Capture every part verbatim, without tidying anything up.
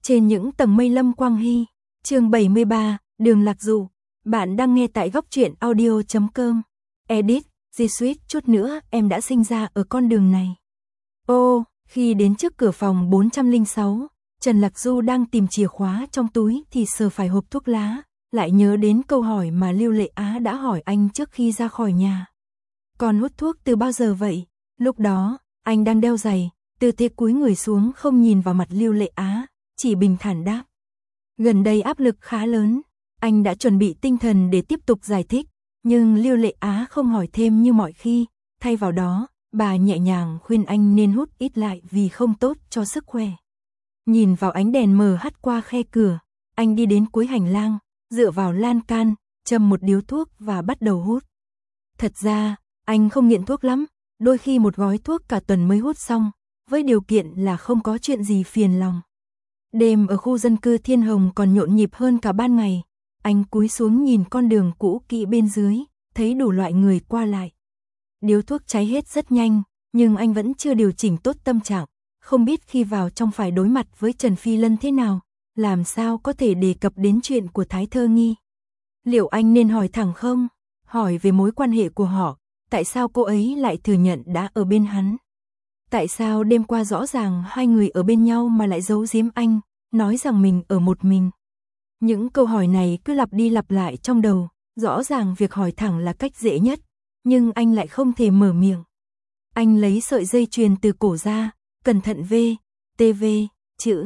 Trên những tầng mây Lâm Quang Hy, chương bảy mươi ba, Đường Lạc Dụ. Bạn đang nghe tại góc truyện audio chấm com. Edit, Di Suýt chút nữa em đã sinh ra ở con đường này. Ô, khi đến trước cửa phòng bốn trăm lẻ sáu, Trần Lạc Du đang tìm chìa khóa trong túi thì sờ phải hộp thuốc lá, lại nhớ đến câu hỏi mà Lưu Lệ Á đã hỏi anh trước khi ra khỏi nhà. Con hút thuốc từ bao giờ vậy? Lúc đó, anh đang đeo giày, tư thế cúi người xuống không nhìn vào mặt Lưu Lệ Á, chỉ bình thản đáp. Gần đây áp lực khá lớn, anh đã chuẩn bị tinh thần để tiếp tục giải thích, nhưng Lưu Lệ Á không hỏi thêm như mọi khi, thay vào đó, bà nhẹ nhàng khuyên anh nên hút ít lại vì không tốt cho sức khỏe. Nhìn vào ánh đèn mờ hắt qua khe cửa, anh đi đến cuối hành lang, dựa vào lan can, châm một điếu thuốc và bắt đầu hút. Thật ra, anh không nghiện thuốc lắm, đôi khi một gói thuốc cả tuần mới hút xong, với điều kiện là không có chuyện gì phiền lòng. Đêm ở khu dân cư Thiên Hồng còn nhộn nhịp hơn cả ban ngày, anh cúi xuống nhìn con đường cũ kỹ bên dưới, thấy đủ loại người qua lại. Điếu thuốc cháy hết rất nhanh, nhưng anh vẫn chưa điều chỉnh tốt tâm trạng, không biết khi vào trong phải đối mặt với Trần Phi Lân thế nào, làm sao có thể đề cập đến chuyện của Thái Thơ Nghi. Liệu anh nên hỏi thẳng không? Hỏi về mối quan hệ của họ, tại sao cô ấy lại thừa nhận đã ở bên hắn? Tại sao đêm qua rõ ràng hai người ở bên nhau mà lại giấu giếm anh, nói rằng mình ở một mình? Những câu hỏi này cứ lặp đi lặp lại trong đầu, rõ ràng việc hỏi thẳng là cách dễ nhất, nhưng anh lại không thể mở miệng. Anh lấy sợi dây chuyền từ cổ ra, cẩn thận vê, tê vê, chữ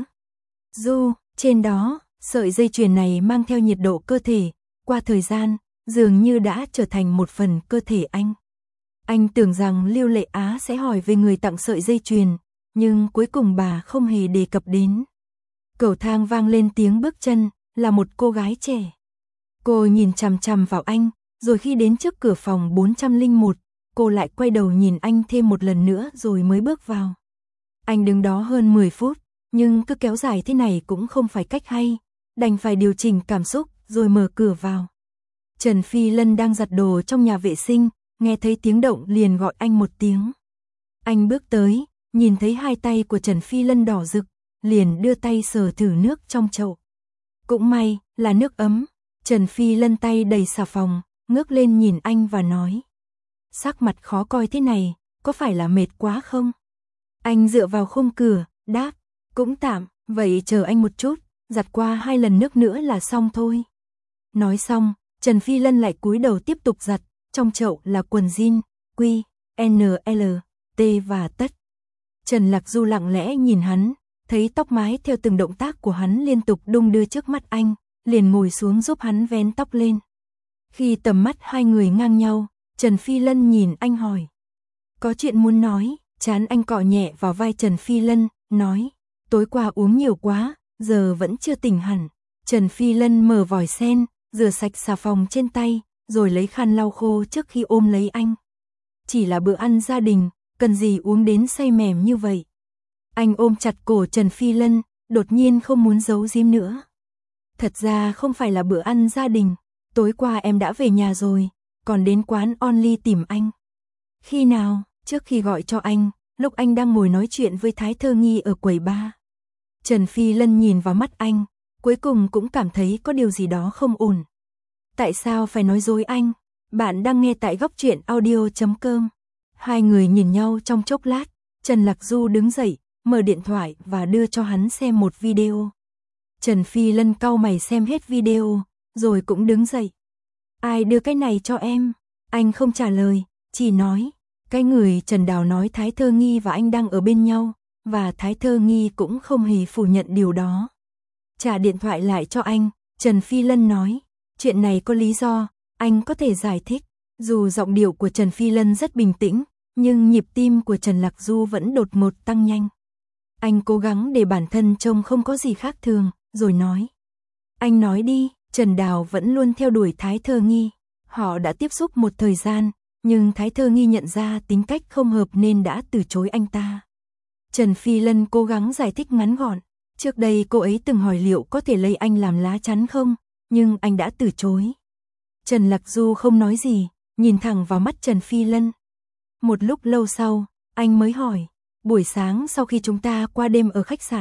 Du, trên đó, sợi dây chuyền này mang theo nhiệt độ cơ thể, qua thời gian, dường như đã trở thành một phần cơ thể anh. Anh tưởng rằng Lưu Lệ Á sẽ hỏi về người tặng sợi dây chuyền, nhưng cuối cùng bà không hề đề cập đến. Cầu thang vang lên tiếng bước chân, là một cô gái trẻ. Cô nhìn chằm chằm vào anh, rồi khi đến trước cửa phòng bốn trăm lẻ một, cô lại quay đầu nhìn anh thêm một lần nữa rồi mới bước vào. Anh đứng đó hơn mười phút, nhưng cứ kéo dài thế này cũng không phải cách hay, đành phải điều chỉnh cảm xúc rồi mở cửa vào. Trần Phi Lân đang giặt đồ trong nhà vệ sinh, nghe thấy tiếng động liền gọi anh một tiếng. Anh bước tới, nhìn thấy hai tay của Trần Phi Lân đỏ rực, liền đưa tay sờ thử nước trong chậu. Cũng may là nước ấm. Trần Phi Lân tay đầy xà phòng, ngước lên nhìn anh và nói. Sắc mặt khó coi thế này, có phải là mệt quá không? Anh dựa vào khung cửa, đáp. Cũng tạm, vậy chờ anh một chút, giặt qua hai lần nước nữa là xong thôi. Nói xong, Trần Phi Lân lại cúi đầu tiếp tục giặt, trong chậu là quần jean, Q, N L, T và tất. Trần Lạc Du lặng lẽ nhìn hắn, thấy tóc mái theo từng động tác của hắn liên tục đung đưa trước mắt anh, liền ngồi xuống giúp hắn vén tóc lên. Khi tầm mắt hai người ngang nhau, Trần Phi Lân nhìn anh hỏi. Có chuyện muốn nói, trán anh cọ nhẹ vào vai Trần Phi Lân, nói. Tối qua uống nhiều quá, giờ vẫn chưa tỉnh hẳn. Trần Phi Lân mở vòi sen, rửa sạch xà phòng trên tay, rồi lấy khăn lau khô trước khi ôm lấy anh. Chỉ là bữa ăn gia đình, cần gì uống đến say mềm như vậy. Anh ôm chặt cổ Trần Phi Lân, đột nhiên không muốn giấu giếm nữa. Thật ra không phải là bữa ăn gia đình, tối qua em đã về nhà rồi, còn đến quán Only tìm anh. Khi nào? Trước khi gọi cho anh, lúc anh đang ngồi nói chuyện với Thái Thơ Nghi ở quầy bar. Trần Phi Lân nhìn vào mắt anh, cuối cùng cũng cảm thấy có điều gì đó không ổn. Tại sao phải nói dối anh? Bạn đang nghe tại góc truyện audio chấm com. Hai người nhìn nhau trong chốc lát, Trần Lạc Du đứng dậy, mở điện thoại và đưa cho hắn xem một video. Trần Phi Lân cau mày xem hết video, rồi cũng đứng dậy. Ai đưa cái này cho em? Anh không trả lời, chỉ nói. Cái người Trần Đào nói Thái Thơ Nghi và anh đang ở bên nhau, và Thái Thơ Nghi cũng không hề phủ nhận điều đó. Trả điện thoại lại cho anh, Trần Phi Lân nói. Chuyện này có lý do, anh có thể giải thích. Dù giọng điệu của Trần Phi Lân rất bình tĩnh, nhưng nhịp tim của Trần Lạc Du vẫn đột ngột tăng nhanh. Anh cố gắng để bản thân trông không có gì khác thường, rồi nói. Anh nói đi, Trần Đào vẫn luôn theo đuổi Thái Thơ Nghi. Họ đã tiếp xúc một thời gian, nhưng Thái Thơ Nghi nhận ra tính cách không hợp nên đã từ chối anh ta. Trần Phi Lân cố gắng giải thích ngắn gọn. Trước đây cô ấy từng hỏi liệu có thể lấy anh làm lá chắn không, nhưng anh đã từ chối. Trần Lạc Du không nói gì, nhìn thẳng vào mắt Trần Phi Lân. Một lúc lâu sau, anh mới hỏi. Buổi sáng sau khi chúng ta qua đêm ở khách sạn,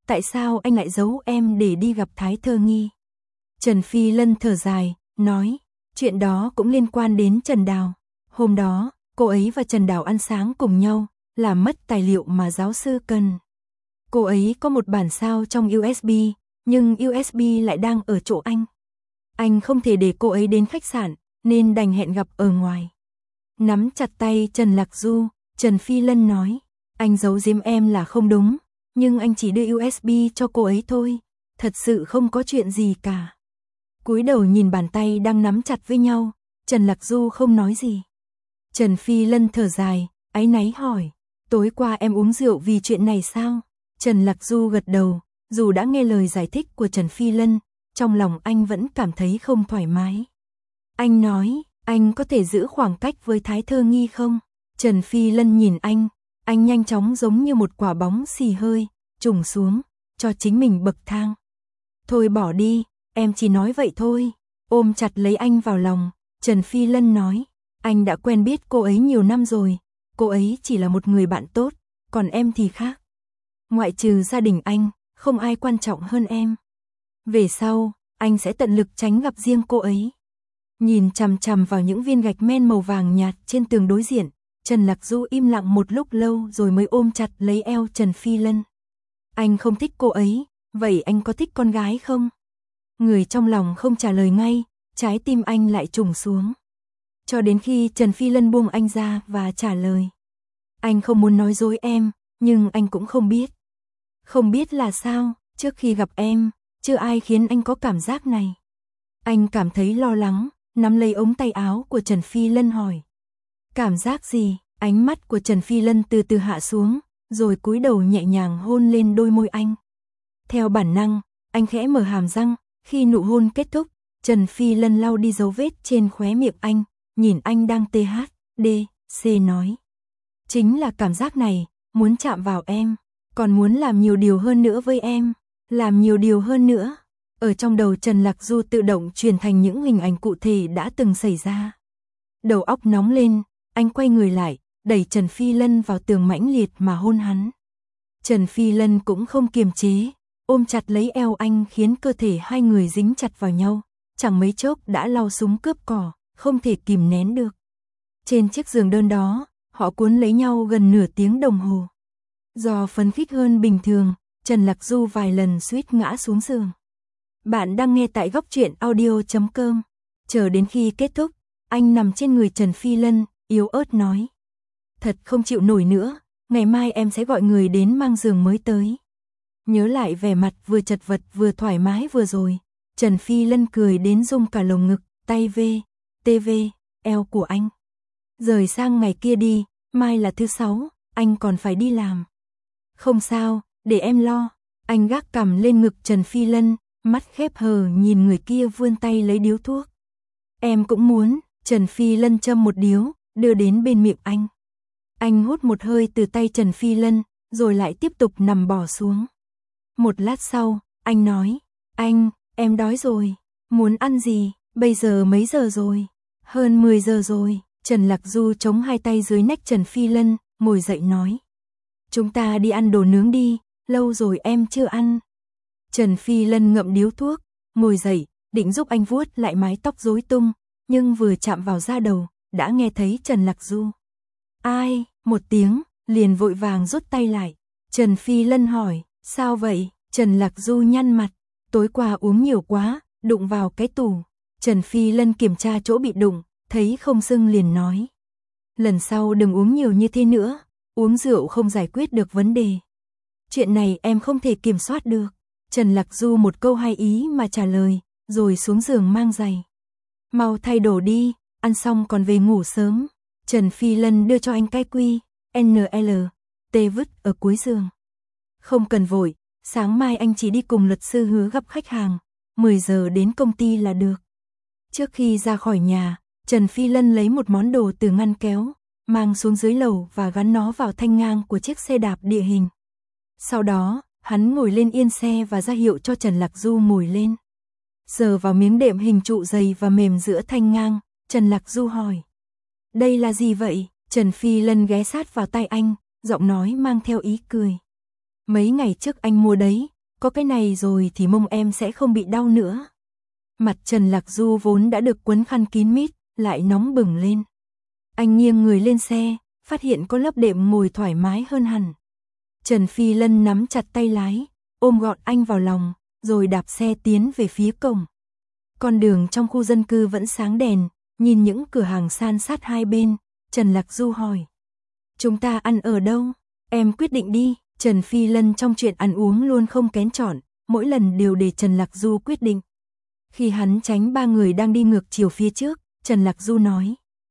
tại sao anh lại giấu em để đi gặp Thái Thơ Nghi? Trần Phi Lân thở dài, nói, chuyện đó cũng liên quan đến Trần Đào. Hôm đó, cô ấy và Trần Đào ăn sáng cùng nhau, làm mất tài liệu mà giáo sư cần. Cô ấy có một bản sao trong u ét bê, nhưng u ét bê lại đang ở chỗ anh. Anh không thể để cô ấy đến khách sạn, nên đành hẹn gặp ở ngoài. Nắm chặt tay Trần Lạc Du, Trần Phi Lân nói, anh giấu giếm em là không đúng, nhưng anh chỉ đưa u ét bê cho cô ấy thôi, thật sự không có chuyện gì cả. Cúi đầu nhìn bàn tay đang nắm chặt với nhau, Trần Lạc Du không nói gì. Trần Phi Lân thở dài, áy náy hỏi, tối qua em uống rượu vì chuyện này sao? Trần Lạc Du gật đầu, dù đã nghe lời giải thích của Trần Phi Lân, trong lòng anh vẫn cảm thấy không thoải mái. Anh nói, anh có thể giữ khoảng cách với Thái Thơ Nghi không? Trần Phi Lân nhìn anh, anh nhanh chóng giống như một quả bóng xì hơi, trùng xuống, cho chính mình bậc thang. Thôi bỏ đi, em chỉ nói vậy thôi. Ôm chặt lấy anh vào lòng, Trần Phi Lân nói, anh đã quen biết cô ấy nhiều năm rồi, cô ấy chỉ là một người bạn tốt, còn em thì khác. Ngoại trừ gia đình anh, không ai quan trọng hơn em. Về sau, anh sẽ tận lực tránh gặp riêng cô ấy. Nhìn chằm chằm vào những viên gạch men màu vàng nhạt trên tường đối diện, Trần Lạc Du im lặng một lúc lâu rồi mới ôm chặt lấy eo Trần Phi Lân. Anh không thích cô ấy, vậy anh có thích con gái không? Người trong lòng không trả lời ngay, trái tim anh lại trùng xuống. Cho đến khi Trần Phi Lân buông anh ra và trả lời. Anh không muốn nói dối em, nhưng anh cũng không biết. Không biết là sao, trước khi gặp em, chưa ai khiến anh có cảm giác này. Anh cảm thấy lo lắng, nắm lấy ống tay áo của Trần Phi Lân hỏi. Cảm giác gì? Ánh mắt của Trần Phi Lân từ từ hạ xuống, rồi cúi đầu nhẹ nhàng hôn lên đôi môi anh. Theo bản năng, anh khẽ mở hàm răng, khi nụ hôn kết thúc, Trần Phi Lân lau đi dấu vết trên khóe miệng anh, nhìn anh đang tê hát đê xê nói. Chính là cảm giác này, muốn chạm vào em, còn muốn làm nhiều điều hơn nữa với em, làm nhiều điều hơn nữa. Ở trong đầu Trần Lạc Du tự động truyền thành những hình ảnh cụ thể đã từng xảy ra. Đầu óc nóng lên, anh quay người lại, đẩy Trần Phi Lân vào tường mãnh liệt mà hôn hắn. Trần Phi Lân cũng không kiềm chế, ôm chặt lấy eo anh khiến cơ thể hai người dính chặt vào nhau, chẳng mấy chốc đã lao súng cướp cỏ, không thể kìm nén được. Trên chiếc giường đơn đó, họ cuốn lấy nhau gần nửa tiếng đồng hồ. Do phấn khích hơn bình thường, Trần Lạc Du vài lần suýt ngã xuống giường. Bạn đang nghe tại góc truyện audio chấm com. Chờ đến khi kết thúc, anh nằm trên người Trần Phi Lân, yếu ớt nói. Thật không chịu nổi nữa, ngày mai em sẽ gọi người đến mang giường mới tới. Nhớ lại vẻ mặt vừa chật vật vừa thoải mái vừa rồi, Trần Phi Lân cười đến rung cả lồng ngực, tay vê, tê vê, eo của anh. Rời sang ngày kia đi, mai là thứ sáu, anh còn phải đi làm. Không sao, để em lo. Anh gác cằm lên ngực Trần Phi Lân, mắt khép hờ nhìn người kia vươn tay lấy điếu thuốc. Em cũng muốn. Trần Phi Lân châm một điếu, đưa đến bên miệng anh. Anh hút một hơi từ tay Trần Phi Lân, rồi lại tiếp tục nằm bò xuống. Một lát sau, anh nói, anh, em đói rồi, muốn ăn gì, bây giờ mấy giờ rồi? Hơn mười giờ rồi. Trần Lạc Du chống hai tay dưới nách Trần Phi Lân, ngồi dậy nói. Chúng ta đi ăn đồ nướng đi, lâu rồi em chưa ăn. Trần Phi Lân ngậm điếu thuốc, ngồi dậy, định giúp anh vuốt lại mái tóc rối tung, nhưng vừa chạm vào da đầu, đã nghe thấy Trần Lạc Du. Ai, một tiếng, liền vội vàng rút tay lại. Trần Phi Lân hỏi, sao vậy? Trần Lạc Du nhăn mặt, tối qua uống nhiều quá, đụng vào cái tủ. Trần Phi Lân kiểm tra chỗ bị đụng, thấy không sưng liền nói. Lần sau đừng uống nhiều như thế nữa, uống rượu không giải quyết được vấn đề. Chuyện này em không thể kiểm soát được. Trần Lạc Du một câu hai ý mà trả lời, rồi xuống giường mang giày. Mau thay đồ đi, ăn xong còn về ngủ sớm. Trần Phi Lân đưa cho anh cái quy, en lờ, tê vứt ở cuối giường. Không cần vội, sáng mai anh chỉ đi cùng luật sư Hứa gặp khách hàng, mười giờ đến công ty là được. Trước khi ra khỏi nhà, Trần Phi Lân lấy một món đồ từ ngăn kéo, mang xuống dưới lầu và gắn nó vào thanh ngang của chiếc xe đạp địa hình. Sau đó, hắn ngồi lên yên xe và ra hiệu cho Trần Lạc Du ngồi lên. Sờ vào miếng đệm hình trụ dày và mềm giữa thanh ngang, Trần Lạc Du hỏi. Đây là gì vậy? Trần Phi Lân ghé sát vào tay anh, giọng nói mang theo ý cười. Mấy ngày trước anh mua đấy, có cái này rồi thì mông em sẽ không bị đau nữa. Mặt Trần Lạc Du vốn đã được quấn khăn kín mít, lại nóng bừng lên. Anh nghiêng người lên xe, phát hiện có lớp đệm ngồi thoải mái hơn hẳn. Trần Phi Lân nắm chặt tay lái, ôm gọn anh vào lòng, rồi đạp xe tiến về phía cổng. Con đường trong khu dân cư vẫn sáng đèn, nhìn những cửa hàng san sát hai bên, Trần Lạc Du hỏi. Chúng ta ăn ở đâu? Em quyết định đi. Trần Phi Lân trong chuyện ăn uống luôn không kén chọn, mỗi lần đều để Trần Lạc Du quyết định. Khi hắn tránh ba người đang đi ngược chiều phía trước, Trần Lạc Du nói.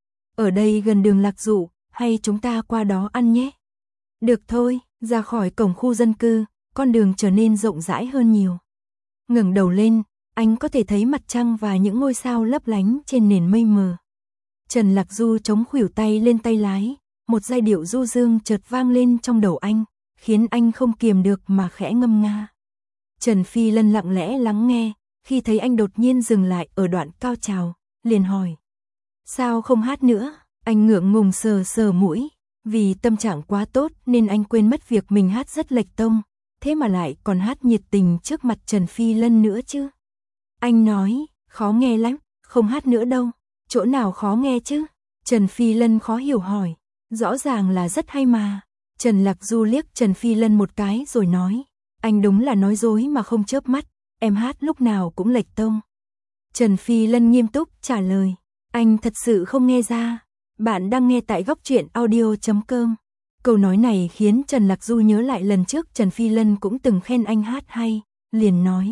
Ở đây gần đường Lạc Dụ, hay chúng ta qua đó ăn nhé? Được thôi, ra khỏi cổng khu dân cư, con đường trở nên rộng rãi hơn nhiều. Ngẩng đầu lên, anh có thể thấy mặt trăng và những ngôi sao lấp lánh trên nền mây mờ. Trần Lạc Du chống khuỷu tay lên tay lái, một giai điệu du dương chợt vang lên trong đầu anh, khiến anh không kiềm được mà khẽ ngâm nga. Trần Phi Lân lặng lẽ lắng nghe, khi thấy anh đột nhiên dừng lại ở đoạn cao trào, liền hỏi. Sao không hát nữa? Anh ngượng ngùng sờ sờ mũi, vì tâm trạng quá tốt nên anh quên mất việc mình hát rất lệch tông, thế mà lại còn hát nhiệt tình trước mặt Trần Phi Lân nữa chứ. Anh nói, khó nghe lắm, không hát nữa đâu. Chỗ nào khó nghe chứ? Trần Phi Lân khó hiểu hỏi. Rõ ràng là rất hay mà. Trần Lạc Du liếc Trần Phi Lân một cái rồi nói. Anh đúng là nói dối mà không chớp mắt, em hát lúc nào cũng lệch tông. Trần Phi Lân nghiêm túc trả lời. Anh thật sự không nghe ra. Bạn đang nghe tại góc truyện audio chấm com. Câu nói này khiến Trần Lạc Du nhớ lại lần trước Trần Phi Lân cũng từng khen anh hát hay, liền nói.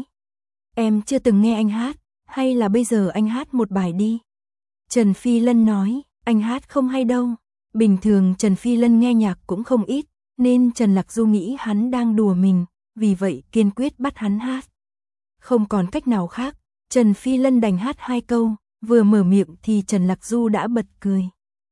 Em chưa từng nghe anh hát, hay là bây giờ anh hát một bài đi. Trần Phi Lân nói, anh hát không hay đâu. Bình thường Trần Phi Lân nghe nhạc cũng không ít, nên Trần Lạc Du nghĩ hắn đang đùa mình, vì vậy kiên quyết bắt hắn hát. Không còn cách nào khác, Trần Phi Lân đành hát hai câu, vừa mở miệng thì Trần Lạc Du đã bật cười.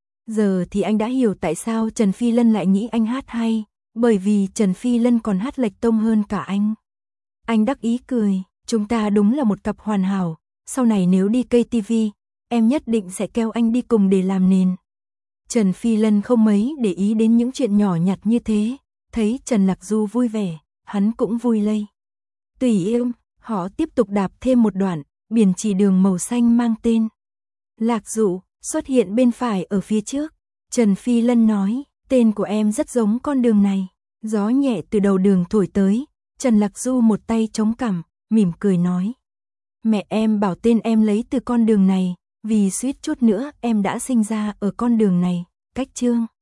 Giờ thì anh đã hiểu tại sao Trần Phi Lân lại nghĩ anh hát hay, bởi vì Trần Phi Lân còn hát lệch tông hơn cả anh. Anh đắc ý cười, chúng ta đúng là một cặp hoàn hảo, sau này nếu đi ca tê vê, em nhất định sẽ kêu anh đi cùng để làm nền. Trần Phi Lân không mấy để ý đến những chuyện nhỏ nhặt như thế, thấy Trần Lạc Du vui vẻ, hắn cũng vui lây. Tùy yêu, họ tiếp tục đạp thêm một đoạn, biển chỉ đường màu xanh mang tên Lạc Dụ xuất hiện bên phải ở phía trước. Trần Phi Lân nói, tên của em rất giống con đường này. Gió nhẹ từ đầu đường thổi tới, Trần Lạc Du một tay chống cằm, mỉm cười nói. Mẹ em bảo tên em lấy từ con đường này, vì suýt chút nữa em đã sinh ra ở con đường này, cách Chương.